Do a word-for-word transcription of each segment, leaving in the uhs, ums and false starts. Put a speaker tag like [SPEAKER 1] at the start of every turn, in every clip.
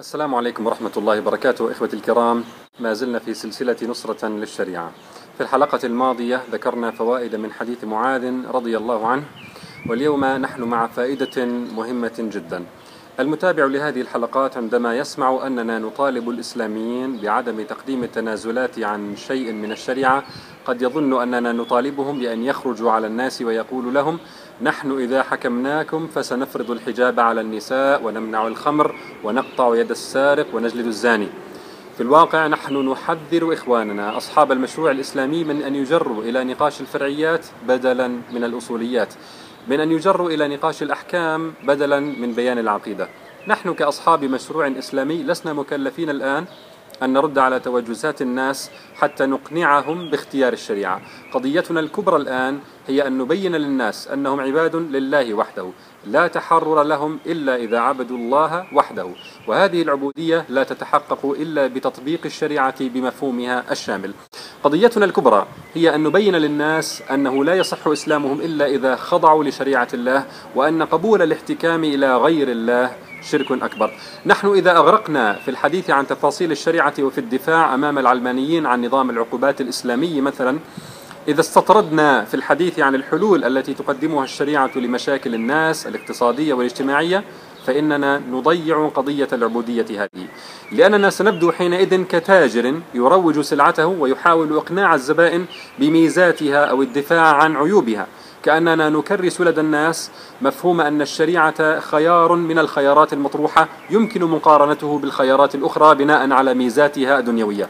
[SPEAKER 1] السلام عليكم ورحمة الله وبركاته. إخوتي الكرام، ما زلنا في سلسلة نصرة للشريعة. في الحلقة الماضية ذكرنا فوائد من حديث معاذ رضي الله عنه، واليوم نحن مع فائدة مهمة جدا. المتابع لهذه الحلقات عندما يسمع أننا نطالب الإسلاميين بعدم تقديم التنازلات عن شيء من الشريعة قد يظن أننا نطالبهم بأن يخرجوا على الناس ويقول لهم: نحن إذا حكمناكم فسنفرض الحجاب على النساء ونمنع الخمر ونقطع يد السارق ونجلد الزاني. في الواقع نحن نحذر إخواننا أصحاب المشروع الإسلامي من أن يجروا إلى نقاش الفرعيات بدلا من الأصوليات، من أن يجروا إلى نقاش الأحكام بدلا من بيان العقيدة. نحن كأصحاب مشروع إسلامي لسنا مكلفين الآن أن نرد على توجسات الناس حتى نقنعهم باختيار الشريعة. قضيتنا الكبرى الآن هي أن نبين للناس أنهم عباد لله وحده، لا تحرر لهم إلا إذا عبدوا الله وحده، وهذه العبودية لا تتحقق إلا بتطبيق الشريعة بمفهومها الشامل. قضيتنا الكبرى هي أن نبين للناس أنه لا يصح إسلامهم إلا إذا خضعوا لشريعة الله، وأن قبول الاحتكام إلى غير الله شرك أكبر. نحن إذا أغرقنا في الحديث عن تفاصيل الشريعة وفي الدفاع أمام العلمانيين عن نظام العقوبات الإسلامي مثلا، إذا استطردنا في الحديث عن الحلول التي تقدمها الشريعة لمشاكل الناس الاقتصادية والاجتماعية، فإننا نضيع قضية العبودية هذه، لأننا سنبدو حينئذ كتاجر يروج سلعته ويحاول إقناع الزبائن بميزاتها أو الدفاع عن عيوبها، كأننا نكرس لدى الناس مفهوم أن الشريعة خيار من الخيارات المطروحة يمكن مقارنته بالخيارات الأخرى بناء على ميزاتها الدنيوية،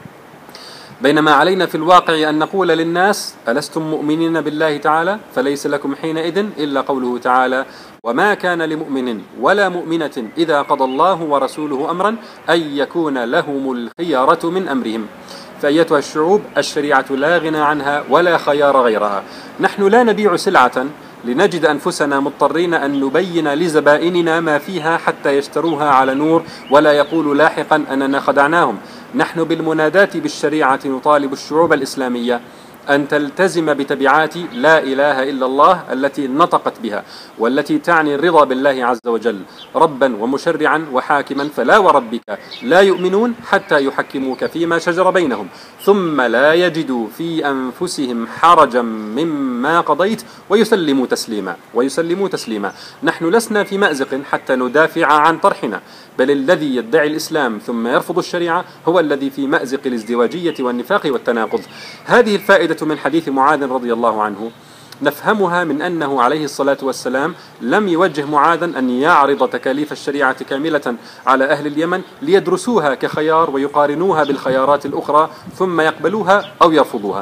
[SPEAKER 1] بينما علينا في الواقع أن نقول للناس: ألستم مؤمنين بالله تعالى؟ فليس لكم حينئذ إلا قوله تعالى: وما كان لمؤمن ولا مؤمنة إذا قضى الله ورسوله أمرا أن يكون لهم الخيارة من أمرهم. فأيتها الشعوب، الشريعة لا غنى عنها ولا خيار غيرها. نحن لا نبيع سلعة لنجد أنفسنا مضطرين أن نبين لزبائننا ما فيها حتى يشتروها على نور ولا يقولوا لاحقا أننا خدعناهم. نحن بالمناداة بالشريعة نطالب الشعوب الإسلامية أن تلتزم بتبعات لا إله إلا الله التي نطقت بها، والتي تعني الرضا بالله عز وجل ربا ومشرعا وحاكما. فلا وربك لا يؤمنون حتى يحكموك فيما شجر بينهم ثم لا يجدوا في أنفسهم حرجا مما قضيت ويسلموا تسليما ويسلموا تسليما. نحن لسنا في مأزق حتى ندافع عن طرحنا، بل الذي يدعي الإسلام ثم يرفض الشريعة هو الذي في مأزق الازدواجية والنفاق والتناقض. هذه الفائدة من حديث معاذ رضي الله عنه نفهمها من أنه عليه الصلاة والسلام لم يوجه معاذا أن يعرض تكاليف الشريعة كاملة على أهل اليمن ليدرسوها كخيار ويقارنوها بالخيارات الأخرى ثم يقبلوها أو يرفضوها.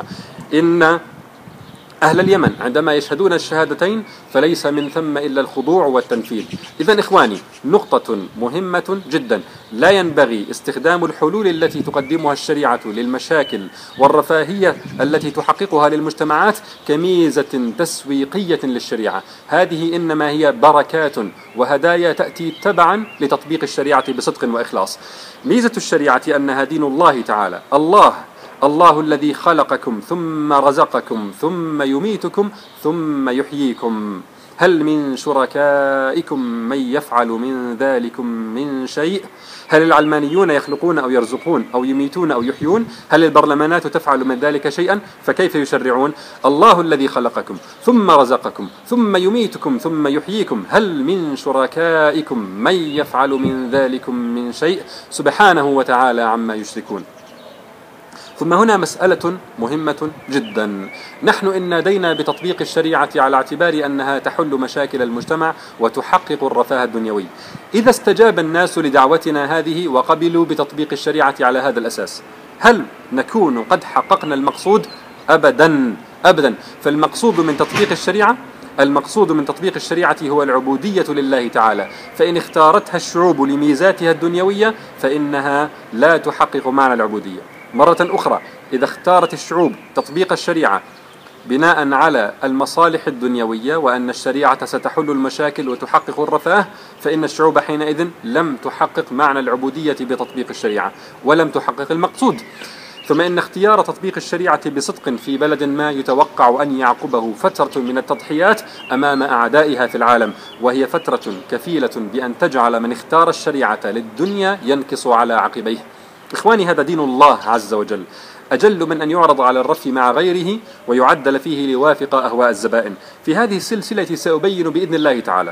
[SPEAKER 1] إن أهل اليمن عندما يشهدون الشهادتين فليس من ثم إلا الخضوع والتنفيذ. إذن إخواني، نقطة مهمة جدا: لا ينبغي استخدام الحلول التي تقدمها الشريعة للمشاكل والرفاهية التي تحققها للمجتمعات كميزة تسويقية للشريعة. هذه إنما هي بركات وهدايا تأتي تبعا لتطبيق الشريعة بصدق وإخلاص. ميزة الشريعة أنها دين الله تعالى. الله الله الذي خلقكم ثم رزقكم ثم يميتكم ثم يحييكم. هل من شركائكم من يفعل من ذلكم من شيء؟ هل العلمانيون يخلقون أو يرزقون أو يميتون أو يحيون؟ هل البرلمانات تفعل من ذلك شيئا؟ فكيف يشرعون؟ الله الذي خلقكم ثم رزقكم ثم يميتكم ثم يحييكم. هل من شركائكم من يفعل من ذلكم من شيء؟ سبحانه وتعالى عما يشركون. ثم هنا مسألة مهمة جدا: نحن إن نادينا بتطبيق الشريعة على اعتبار أنها تحل مشاكل المجتمع وتحقق الرفاه الدنيوي. إذا استجاب الناس لدعوتنا هذه وقبلوا بتطبيق الشريعة على هذا الأساس، هل نكون قد حققنا المقصود؟ أبدا أبدا. فالمقصود من تطبيق الشريعة المقصود من تطبيق الشريعة هو العبودية لله تعالى، فإن اختارتها الشعوب لميزاتها الدنيوية فإنها لا تحقق معنى العبودية. مرة أخرى، إذا اختارت الشعوب تطبيق الشريعة بناء على المصالح الدنيوية وأن الشريعة ستحل المشاكل وتحقق الرفاه، فإن الشعوب حينئذ لم تحقق معنى العبودية بتطبيق الشريعة ولم تحقق المقصود. ثم إن اختيار تطبيق الشريعة بصدق في بلد ما يتوقع أن يعقبه فترة من التضحيات أمام أعدائها في العالم، وهي فترة كفيلة بأن تجعل من اختار الشريعة للدنيا ينكص على عقبيه. إخواني، هذا دين الله عز وجل، أجل من أن يعرض على الرف مع غيره ويعدل فيه ليوافق أهواء الزبائن. في هذه السلسلة سأبين بإذن الله تعالى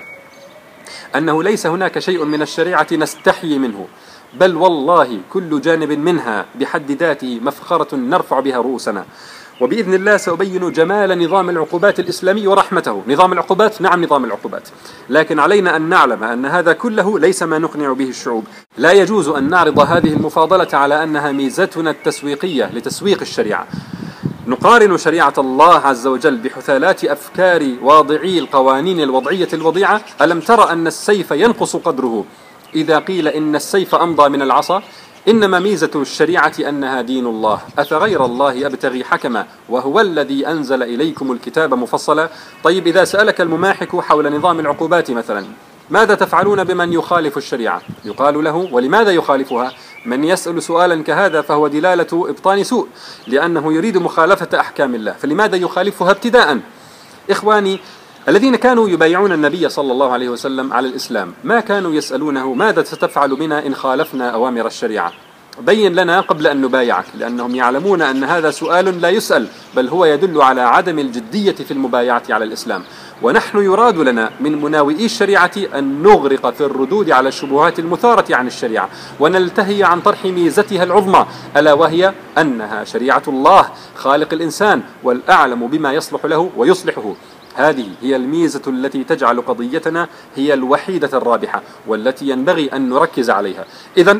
[SPEAKER 1] أنه ليس هناك شيء من الشريعة نستحي منه، بل والله كل جانب منها بحد ذاته مفخرة نرفع بها رؤوسنا. وبإذن الله سأبين جمال نظام العقوبات الإسلامي ورحمته. نظام العقوبات، نعم نظام العقوبات، لكن علينا أن نعلم أن هذا كله ليس ما نقنع به الشعوب. لا يجوز أن نعرض هذه المفاضلة على أنها ميزتنا التسويقية لتسويق الشريعة. نقارن شريعة الله عز وجل بحثالات أفكار واضعي القوانين الوضعية الوضيعة. ألم تر أن السيف ينقص قدره إذا قيل إن السيف أمضى من العصا؟ إنما ميزة الشريعة أنها دين الله. أفغير الله أبتغي حكما وهو الذي أنزل إليكم الكتاب مفصلا. طيب، إذا سألك المماحك حول نظام العقوبات مثلا، ماذا تفعلون بمن يخالف الشريعة؟ يقال له: ولماذا يخالفها؟ من يسأل سؤالا كهذا فهو دلالة إبطان سوء، لأنه يريد مخالفة أحكام الله، فلماذا يخالفها ابتداء؟ إخواني، الذين كانوا يبايعون النبي صلى الله عليه وسلم على الإسلام ما كانوا يسألونه: ماذا ستفعل بنا إن خالفنا أوامر الشريعة؟ بين لنا قبل أن نبايعك، لأنهم يعلمون أن هذا سؤال لا يسأل، بل هو يدل على عدم الجدية في المبايعة على الإسلام. ونحن يراد لنا من مناوئي الشريعة أن نغرق في الردود على الشبهات المثارة عن الشريعة، ونلتهي عن طرح ميزتها العظمى، ألا وهي أنها شريعة الله خالق الإنسان والأعلم بما يصلح له ويصلحه. هذه هي الميزة التي تجعل قضيتنا هي الوحيدة الرابحة والتي ينبغي أن نركز عليها. إذن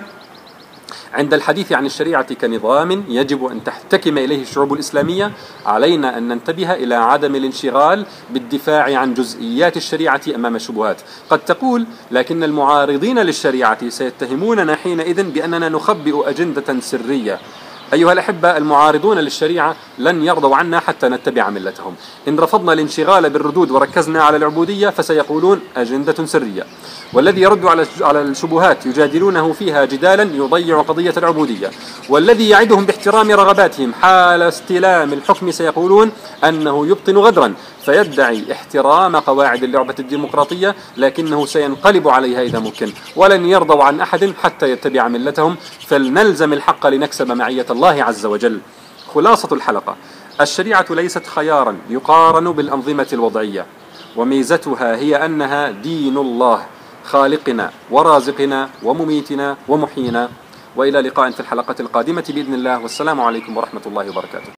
[SPEAKER 1] عند الحديث عن الشريعة كنظام يجب أن تحتكم إليه الشعوب الإسلامية، علينا أن ننتبه إلى عدم الانشغال بالدفاع عن جزئيات الشريعة أمام الشبهات. قد تقول: لكن المعارضين للشريعة سيتهموننا حينئذ بأننا نخبئ أجندة سرية. أيها الأحبة، المعارضون للشريعة لن يرضوا عنا حتى نتبع ملتهم. إن رفضنا الانشغال بالردود وركزنا على العبودية فسيقولون أجندة سرية، والذي يرد على الشبهات يجادلونه فيها جدالا يضيع قضية العبودية، والذي يعدهم باحترام رغباتهم حال استلام الحكم سيقولون أنه يبطن غدرا، فيدعي احترام قواعد اللعبة الديمقراطية لكنه سينقلب عليها إذا ممكن، ولن يرضوا عن أحد حتى يتبع ملتهم. فلنلزم الحق لنكسب معية الله عز وجل. خلاصة الحلقة: الشريعة ليست خيارا يقارن بالأنظمة الوضعية، وميزتها هي أنها دين الله خالقنا ورازقنا ومميتنا ومحيينا. وإلى لقاء في الحلقة القادمة بإذن الله، والسلام عليكم ورحمة الله وبركاته.